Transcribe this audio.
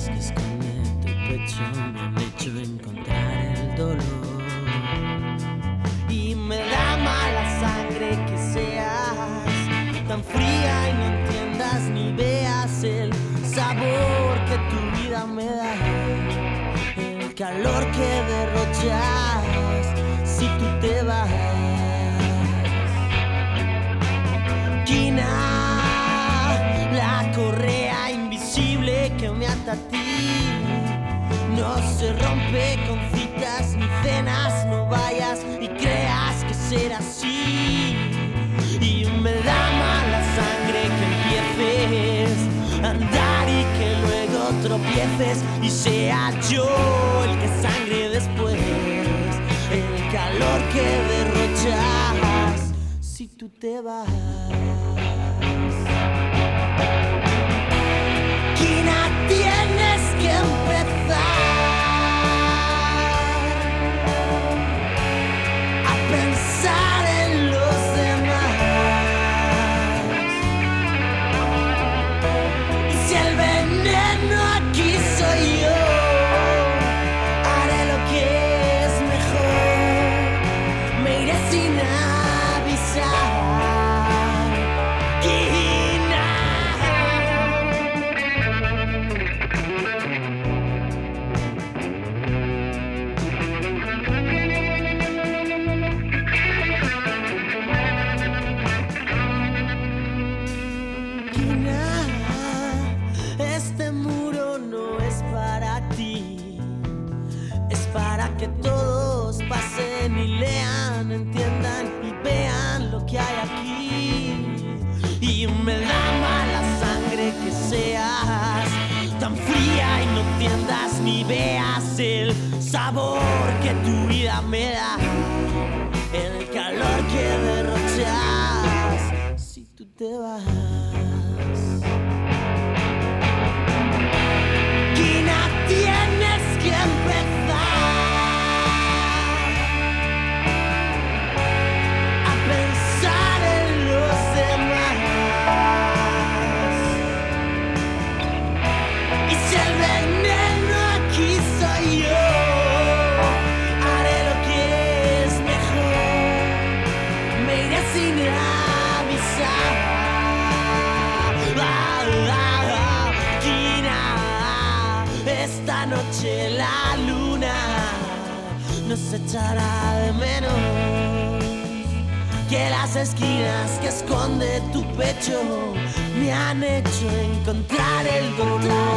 esquinas que esconde tu pecho me han hecho encontrar el dolor. Y me da mala sangre que seas tan fría y no entiendas ni veas el sabor que tu vida me da, el calor que derrochas si tú te vas. Quina, la correa invisible que me ata a ti, no se rompe con citas ni cenas. No vayas y creas que será así. Y me da mala sangre que empieces a andar y que luego tropieces y sea yo el que sangre después, el calor que derrochas si tú te vas. Quina, tienes que empezar a pensar en los demás. Y si el veneno aquí soy yo, haré lo que es mejor, me iré sin avisar. Este muro no es para ti, es para que todos pasen y lean, entiendan y vean lo que hay aquí. Y me da mala sangre que seas tan fría y no entiendas ni veas el sabor que tu vida me da, el calor que derrochas si tú te vas. Quina, tienes que empezar a pensar en los demás. Y si el veneno aquí soy yo, haré lo que es mejor, me iré sin avisar. Esta noche la luna nos echará de menos, que las esquinas que esconde tu pecho me han hecho encontrar el dolor.